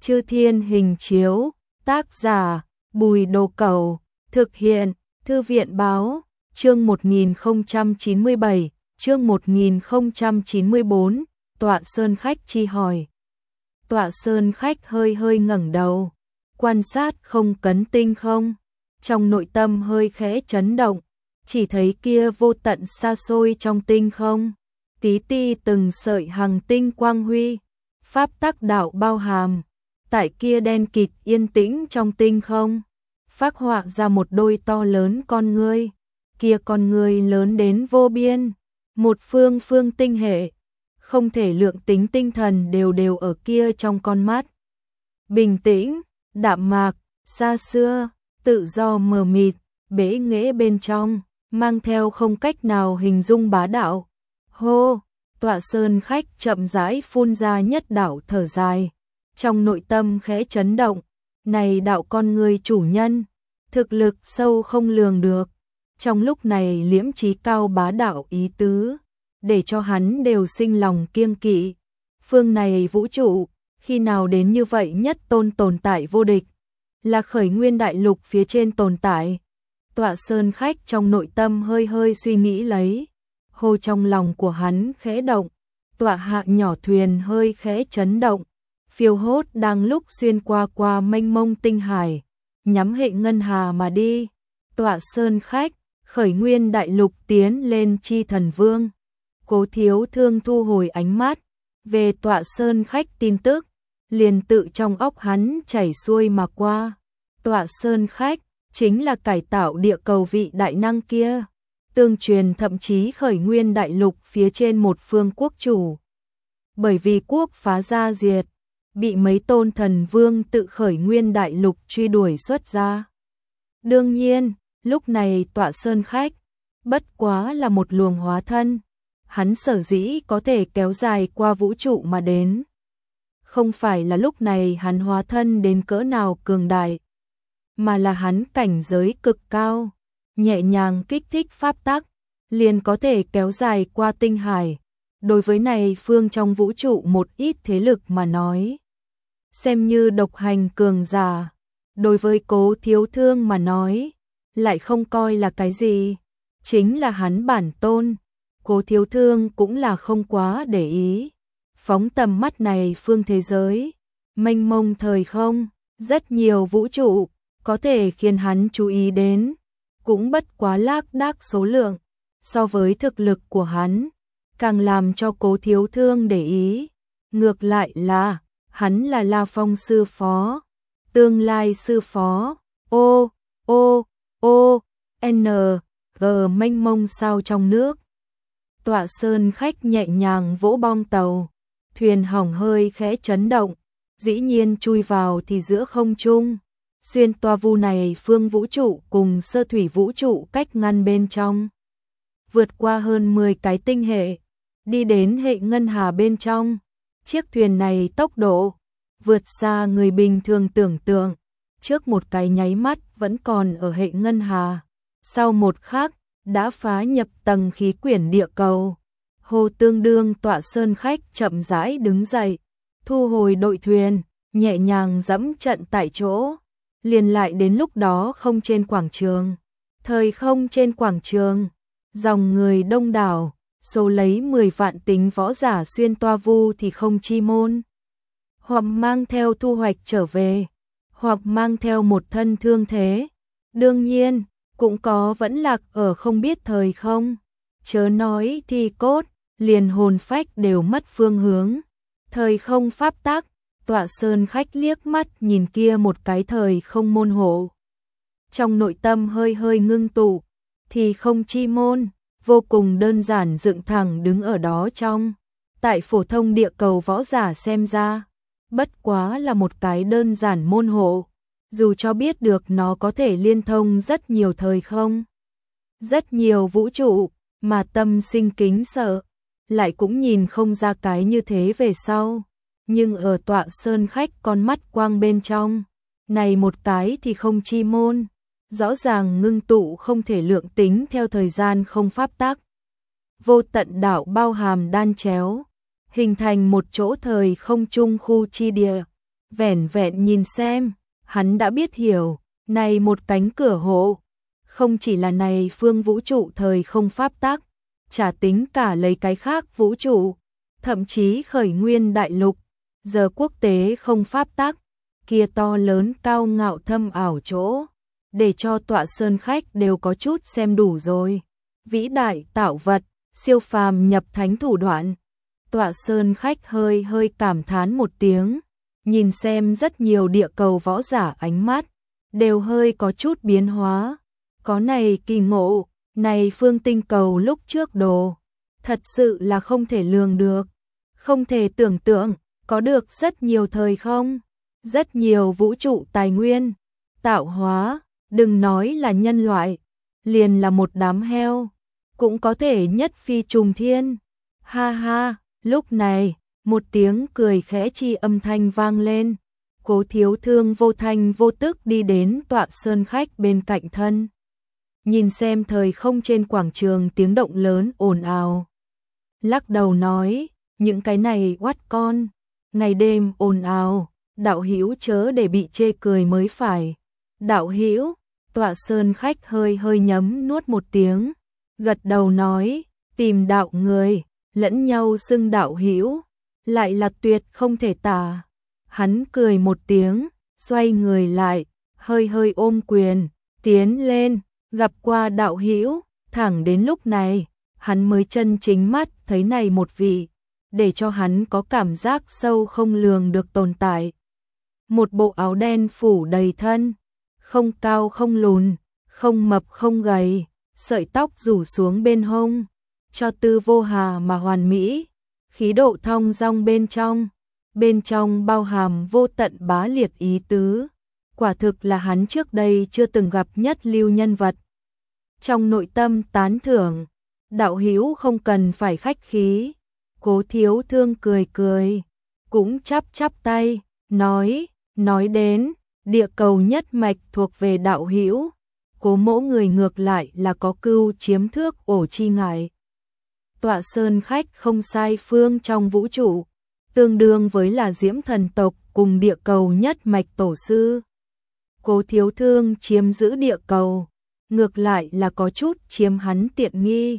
Chư Thiên Hình Chiếu, tác giả Bùi Đồ Cẩu, thực hiện Thư viện báo, chương 1097, chương 1094, Tọa Sơn Khách chi hỏi. Tọa Sơn Khách hơi hơi ngẩng đầu, quan sát không cấn tinh không, trong nội tâm hơi khẽ chấn động, chỉ thấy kia vô tận xa xôi trong tinh không, tí ti từng sợi hằng tinh quang huy, pháp tắc đạo bao hàm, tại kia đen kịt yên tĩnh trong tinh không, phác họa ra một đôi to lớn con ngươi, kia con ngươi lớn đến vô biên, một phương phương tinh hệ, không thể lượng tính tinh thần đều đều ở kia trong con mắt. Bình tĩnh, đạm mạc, xa xưa, tự do mờ mịt, bế nghễ bên trong, mang theo không cách nào hình dung bá đạo. Hô, Tọa Sơn Khách chậm rãi phun ra nhất đạo thở dài, trong nội tâm khẽ chấn động, này đạo con người chủ nhân, thực lực sâu không lường được, trong lúc này liễm trí cao bá đạo ý tứ, để cho hắn đều sinh lòng kiêng kỵ. Phương này vũ trụ, khi nào đến như vậy nhất tôn tồn tại vô địch, là khởi nguyên đại lục phía trên tồn tại. Tọa Sơn Khách trong nội tâm hơi hơi suy nghĩ lấy, hô trong lòng của hắn khẽ động, tọa hạ nhỏ thuyền hơi khẽ chấn động, phiêu hốt đang lúc xuyên qua mênh mông tinh hải, nhắm hệ ngân hà mà đi. Tọa Sơn Khách, khởi nguyên đại lục tiến lên chi thần vương. Cố Thiếu Thương thu hồi ánh mắt, về Tọa Sơn Khách tin tức, liền tự trong óc hắn chảy xuôi mà qua. Tọa Sơn Khách chính là cải tạo địa cầu vị đại năng kia, tương truyền thậm chí khởi nguyên đại lục phía trên một phương quốc chủ. Bởi vì quốc phá gia diệt, bị mấy tôn thần vương tự khởi nguyên đại lục truy đuổi xuất ra. Đương nhiên, lúc này Tọa Sơn Khách bất quá là một luồng hóa thân, hắn sở dĩ có thể kéo dài qua vũ trụ mà đến, không phải là lúc này hắn hóa thân đến cỡ nào cường đại, mà là hắn cảnh giới cực cao, nhẹ nhàng kích thích pháp tắc, liền có thể kéo dài qua tinh hải. Đối với này phương trong vũ trụ một ít thế lực mà nói, xem như độc hành cường giả, đối với Cố Thiếu Thương mà nói, lại không coi là cái gì, chính là hắn bản tôn. Cố Thiếu Thương cũng là không quá để ý, phóng tầm mắt này phương thế giới, mênh mông thời không, rất nhiều vũ trụ, có thể khiến hắn chú ý đến, cũng bất quá lác đác số lượng, so với thực lực của hắn, càng làm cho Cố Thiếu Thương để ý. Ngược lại là, hắn là La Phong sư phó, tương lai sư phó, N, G mênh mông sao trong nước. Tọa Sơn Khách nhẹ nhàng vỗ bong tàu, thuyền hỏng hơi khẽ chấn động, dĩ nhiên chui vào thì giữa không trung, xuyên toa vu này phương vũ trụ cùng sơ thủy vũ trụ cách ngăn bên trong, vượt qua hơn 10 cái tinh hệ, đi đến hệ ngân hà bên trong. Chiếc thuyền này tốc độ vượt xa người bình thường tưởng tượng, trước một cái nháy mắt vẫn còn ở hệ ngân hà, sau một khắc đã phá nhập tầng khí quyển địa cầu. Hồ tương đương Tọa Sơn Khách chậm rãi đứng dậy, thu hồi đội thuyền, nhẹ nhàng dẫm trận tại chỗ, liền lại đến lúc đó không trên quảng trường. Thời không trên quảng trường, dòng người đông đảo, số lấy 10 vạn tính võ giả xuyên toa vu thì không chi môn, hoặc mang theo thu hoạch trở về, hoặc mang theo một thân thương thế. Đương nhiên, cũng có vẫn lạc ở không biết thời không, chớ nói thi cốt, liền hồn phách đều mất phương hướng. Thời không pháp tắc, Tọa Sơn Khách liếc mắt nhìn kia một cái thời không môn hộ, trong nội tâm hơi hơi ngưng tụ, thì không chi môn, vô cùng đơn giản dựng thẳng đứng ở đó trong. Tại phổ thông địa cầu võ giả xem ra, bất quá là một cái đơn giản môn hộ, dù cho biết được nó có thể liên thông rất nhiều thời không, rất nhiều vũ trụ, mà tâm sinh kính sợ, lại cũng nhìn không ra cái như thế về sau. Nhưng ở Tọa Sơn Khách con mắt quang bên trong, này một cái thì không chi môn, rõ ràng ngưng tụ không thể lượng tính theo thời gian không pháp tắc. Vô tận đạo bao hàm đan chéo, hình thành một chỗ thời không trung khu chi địa, vẻn vẹn nhìn xem, hắn đã biết hiểu, này một cánh cửa hộ, không chỉ là này phương vũ trụ thời không pháp tắc, chả tính cả lấy cái khác vũ trụ, thậm chí khởi nguyên đại lục, giờ quốc tế không pháp tắc, kia to lớn cao ngạo thâm ảo chỗ, để cho tọa sơn khách đều có chút xem đủ rồi. Vĩ đại tạo vật, siêu phàm nhập thánh thủ đoạn. Tọa sơn khách hơi hơi cảm thán một tiếng, nhìn xem rất nhiều địa cầu võ giả ánh mắt, đều hơi có chút biến hóa. Có này kỳ ngộ, này phương tinh cầu lúc trước đồ, thật sự là không thể lường được, không thể tưởng tượng, có được rất nhiều thời không, rất nhiều vũ trụ tài nguyên, tạo hóa, đừng nói là nhân loại, liền là một đám heo, cũng có thể nhất phi trùng thiên. Ha ha, lúc này, một tiếng cười khẽ chi âm thanh vang lên, Cố Thiếu Thương vô thanh vô tức đi đến tọa sơn khách bên cạnh thân. Nhìn xem thời không trên quảng trường tiếng động lớn ồn ào. Lắc đầu nói, những cái này oát con, ngày đêm ồn ào, đạo hữu chớ để bị chê cười mới phải. Đạo hữu, tọa sơn khách hơi hơi nhấm nuốt một tiếng, gật đầu nói, tìm đạo người, lẫn nhau xưng đạo hữu, lại là tuyệt không thể tả. Hắn cười một tiếng, xoay người lại, hơi hơi ôm quyền, tiến lên, gặp qua đạo hữu, thẳng đến lúc này, hắn mới chân chính mắt thấy này một vị, để cho hắn có cảm giác sâu không lường được tồn tại. Một bộ áo đen phủ đầy thân, không cao không lùn, không mập không gầy, sợi tóc rủ xuống bên hông, cho tư vô hà mà hoàn mỹ, khí độ thong dong bên trong bao hàm vô tận bá liệt ý tứ, quả thực là hắn trước đây chưa từng gặp nhất lưu nhân vật. Trong nội tâm tán thưởng, đạo hữu không cần phải khách khí, Cố Thiếu Thương cười cười, cũng chắp tay, nói đến, địa cầu nhất mạch thuộc về đạo hữu, Cố mỗ người ngược lại là có cưu chiếm thước ổ chi ngại. Tọa sơn khách không sai phương trong vũ trụ, tương đương với là Diễm thần tộc cùng địa cầu nhất mạch tổ sư. Cố Thiếu Thương chiếm giữ địa cầu, ngược lại là có chút chiếm hắn tiện nghi.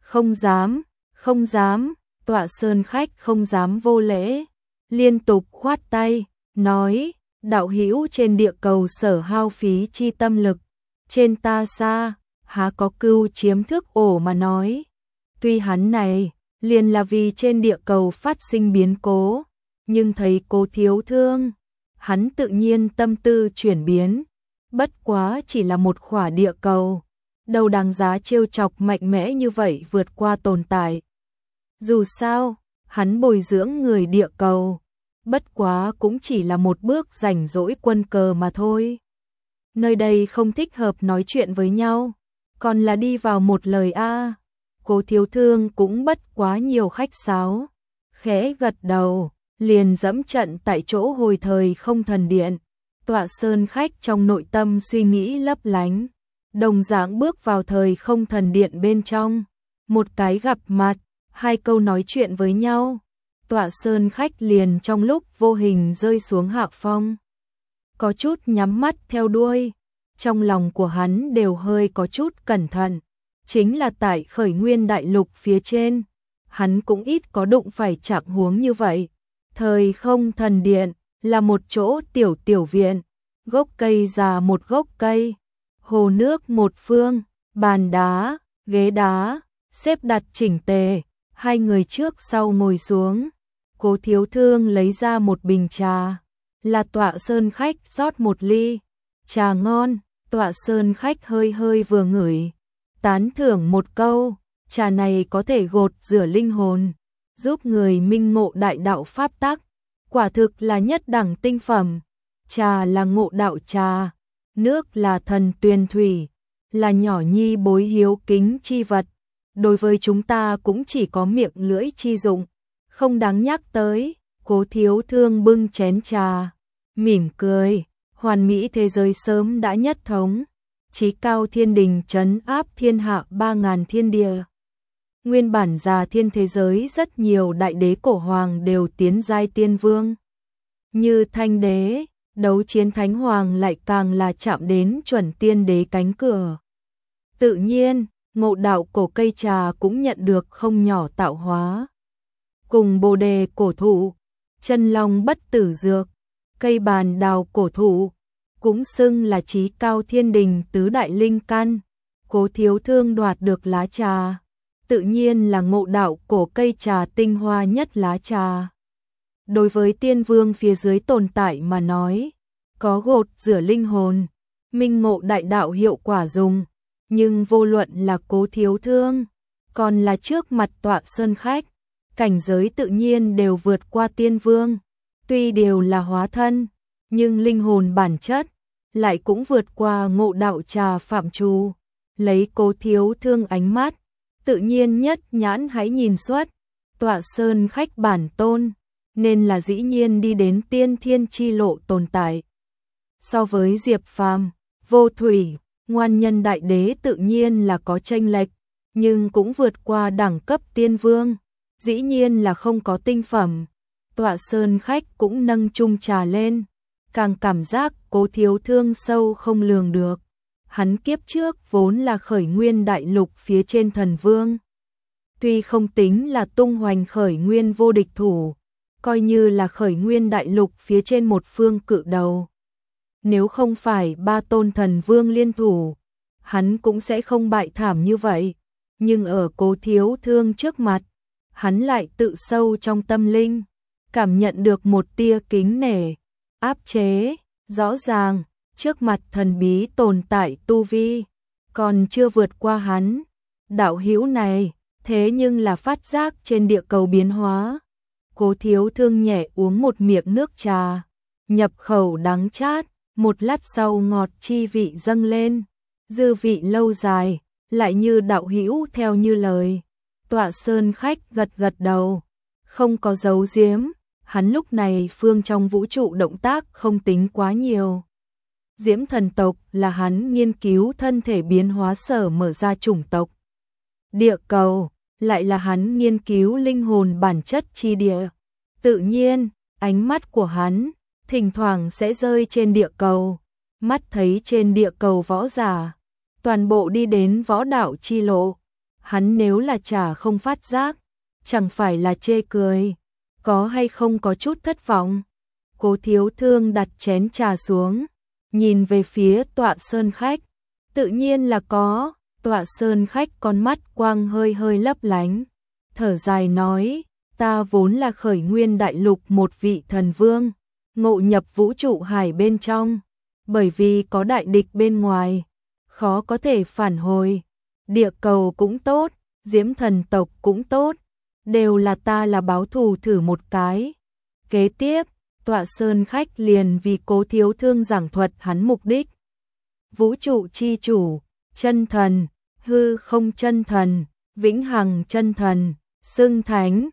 Không dám, tọa sơn khách không dám vô lễ, liên tục khoát tay, nói, đạo hữu trên địa cầu sở hao phí chi tâm lực, trên ta xa, há có cưu chiếm thước ổ mà nói. Tuy hắn này, liền là vì trên địa cầu phát sinh biến cố, nhưng thấy Cố Thiếu Thương, hắn tự nhiên tâm tư chuyển biến, bất quá chỉ là một khỏa địa cầu, đâu đáng giá trêu chọc mạnh mẽ như vậy vượt qua tồn tại. Dù sao, hắn bồi dưỡng người địa cầu, bất quá cũng chỉ là một bước rảnh rỗi quân cờ mà thôi. Nơi đây không thích hợp nói chuyện với nhau, còn là đi vào một lời a. Cố Thiếu Thương cũng bất quá nhiều khách sáo, khẽ gật đầu, liền dẫm trận tại chỗ hồi thời không thần điện. Tọa sơn khách trong nội tâm suy nghĩ lấp lánh, đồng dạng bước vào thời không thần điện bên trong, một cái gặp mặt, hai câu nói chuyện với nhau, tọa sơn khách liền trong lúc vô hình rơi xuống hạ phong. Có chút nhắm mắt theo đuôi, trong lòng của hắn đều hơi có chút cẩn thận, chính là tại khởi nguyên đại lục phía trên, hắn cũng ít có đụng phải trạng huống như vậy. Thời không thần điện là một chỗ tiểu viện, gốc cây già một gốc cây, hồ nước một phương, bàn đá, ghế đá, xếp đặt chỉnh tề, hai người trước sau ngồi xuống. Cố Thiếu Thương lấy ra một bình trà, là tọa sơn khách rót một ly, trà ngon, tọa sơn khách hơi hơi vừa ngửi, tán thưởng một câu, trà này có thể gột rửa linh hồn, giúp người minh ngộ đại đạo pháp tắc, quả thực là nhất đẳng tinh phẩm. Trà là ngộ đạo trà, nước là thần tuyền thủy, là nhỏ nhi bối hiếu kính chi vật, đối với chúng ta cũng chỉ có miệng lưỡi chi dụng, không đáng nhắc tới. Cố Thiếu Thương bưng chén trà, mỉm cười, hoàn mỹ thế giới sớm đã nhất thống, chí cao thiên đình trấn áp thiên hạ 3000 thiên địa. Nguyên bản già thiên thế giới rất nhiều đại đế cổ hoàng đều tiến giai tiên vương. Như Thanh Đế, Đấu Chiến Thánh Hoàng lại càng là chạm đến chuẩn tiên đế cánh cửa. Tự nhiên, Ngộ Đạo Cổ Cây Trà cũng nhận được không nhỏ tạo hóa. Cùng Bồ Đề Cổ Thụ, Chân Long Bất Tử Dược, Cây Bàn Đào Cổ Thụ, cũng xưng là chí cao thiên đình tứ đại linh căn. Cố Thiếu Thương đoạt được lá trà, tự nhiên là Ngộ Đạo Cổ Cây Trà tinh hoa nhất lá trà. Đối với tiên vương phía dưới tồn tại mà nói, có gột rửa linh hồn, minh ngộ đại đạo hiệu quả dùng, nhưng vô luận là Cố Thiếu Thương, còn là trước mặt Tọa Sơn Khách, cảnh giới tự nhiên đều vượt qua tiên vương. Tuy đều là hóa thân, nhưng linh hồn bản chất lại cũng vượt qua Ngộ Đạo trà phạm trù. Lấy Cố Thiếu Thương ánh mắt, tự nhiên nhất nhãn hãy nhìn xuất, Tọa Sơn Khách bản tôn, nên là dĩ nhiên đi đến tiên thiên chi lộ tồn tại. So với Diệp Phàm, Vô Thủy, Ngoan Nhân Đại Đế tự nhiên là có chênh lệch, nhưng cũng vượt qua đẳng cấp tiên vương, dĩ nhiên là không có tinh phẩm. Tọa Sơn Khách cũng nâng chung trà lên, càng cảm giác Cố Thiếu Thương sâu không lường được. Hắn kiếp trước vốn là khởi nguyên đại lục phía trên thần vương. Tuy không tính là tung hoành khởi nguyên vô địch thủ, coi như là khởi nguyên đại lục phía trên một phương cự đầu. Nếu không phải ba tôn thần vương liên thủ, hắn cũng sẽ không bại thảm như vậy. Nhưng ở Cố Thiếu Thương trước mặt, hắn lại tự sâu trong tâm linh, cảm nhận được một tia kính nể, áp chế, rõ ràng, trước mặt thần bí tồn tại tu vi, còn chưa vượt qua hắn. Đạo hữu này, thế nhưng là phát giác trên địa cầu biến hóa. Cố Thiếu Thương nhẹ uống một miệng nước trà, nhập khẩu đắng chát, một lát sau ngọt chi vị dâng lên, dư vị lâu dài, lại như đạo hữu theo như lời. Tọa Sơn Khách gật gật đầu, không có giấu giếm, hắn lúc này phương trong vũ trụ động tác không tính quá nhiều. Diễm thần tộc là hắn nghiên cứu thân thể biến hóa sở mở ra chủng tộc. Địa cầu lại là hắn nghiên cứu linh hồn bản chất chi địa. Tự nhiên, ánh mắt của hắn thỉnh thoảng sẽ rơi trên địa cầu, mắt thấy trên địa cầu võ giả, toàn bộ đi đến võ đạo chi lộ. Hắn nếu là chả không phát giác, chẳng phải là chê cười, có hay không có chút thất vọng. Cố Thiếu Thương đặt chén trà xuống, nhìn về phía Tọa Sơn Khách, tự nhiên là có. Tọa Sơn Khách con mắt quang hơi hơi lấp lánh, thở dài nói, ta vốn là khởi nguyên đại lục một vị thần vương, ngộ nhập vũ trụ hải bên trong, bởi vì có đại địch bên ngoài, khó có thể phản hồi. Địa cầu cũng tốt, Diễm thần tộc cũng tốt, đều là ta là báo thù thử một cái. Kế tiếp, Tọa Sơn Khách liền vì Cố Thiếu Thương giảng thuật hắn mục đích. Vũ trụ chi chủ, chân thần, hư không chân thần, vĩnh hằng chân thần, xưng thánh,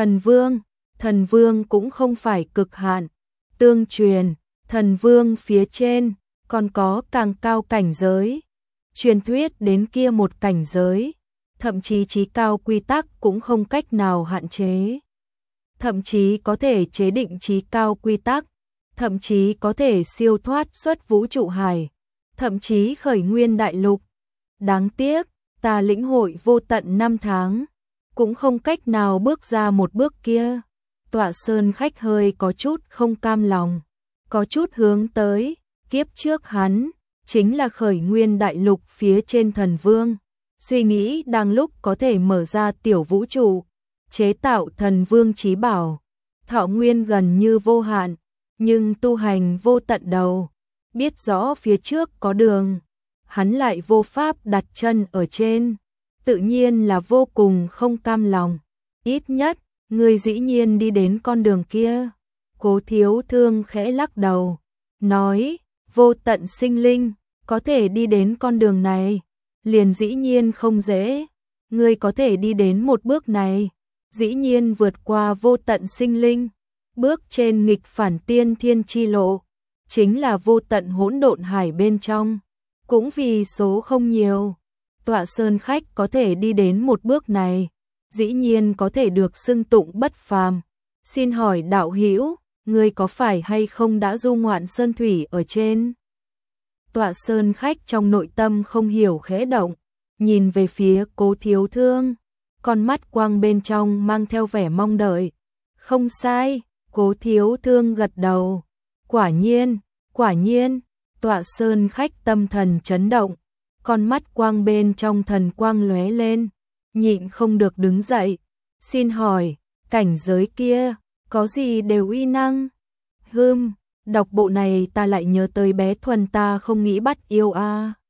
thần vương cũng không phải cực hạn, tương truyền, thần vương phía trên, còn có càng cao cảnh giới. Truyền thuyết đến kia một cảnh giới, thậm chí chí cao quy tắc cũng không cách nào hạn chế. Thậm chí có thể chế định chí cao quy tắc, thậm chí có thể siêu thoát xuất vũ trụ hải, thậm chí khởi nguyên đại lục. Đáng tiếc, ta lĩnh hội vô tận năm tháng, cũng không cách nào bước ra một bước kia. Tọa Sơn Khách hơi có chút không cam lòng, có chút hướng tới, kiếp trước hắn chính là khởi nguyên đại lục phía trên thần vương, suy nghĩ đang lúc có thể mở ra tiểu vũ trụ, chế tạo thần vương chí bảo, thọ nguyên gần như vô hạn, nhưng tu hành vô tận đầu, biết rõ phía trước có đường, hắn lại vô pháp đặt chân ở trên, tự nhiên là vô cùng không cam lòng. Ít nhất, ngươi dĩ nhiên đi đến con đường kia. Cố Thiếu Thương khẽ lắc đầu, nói, vô tận sinh linh, có thể đi đến con đường này, liền dĩ nhiên không dễ. Ngươi có thể đi đến một bước này, dĩ nhiên vượt qua vô tận sinh linh, bước trên nghịch phản tiên thiên chi lộ, chính là vô tận hỗn độn hải bên trong, cũng vì số không nhiều. Tọa Sơn Khách có thể đi đến một bước này, dĩ nhiên có thể được xưng tụng bất phàm. Xin hỏi đạo hữu, ngươi có phải hay không đã du ngoạn sơn thủy ở trên? Tọa sơn khách trong nội tâm không hiểu khẽ động, nhìn về phía Cố Thiếu Thương, con mắt quang bên trong mang theo vẻ mong đợi. Không sai, Cố Thiếu Thương gật đầu. Quả nhiên, Tọa sơn khách tâm thần chấn động, con mắt quang bên trong thần quang lóe lên, nhịn không được đứng dậy. Xin hỏi, cảnh giới kia, có gì đều uy năng? Đọc bộ này ta lại nhớ tới bé Thuần ta không nghĩ bắt yêu a.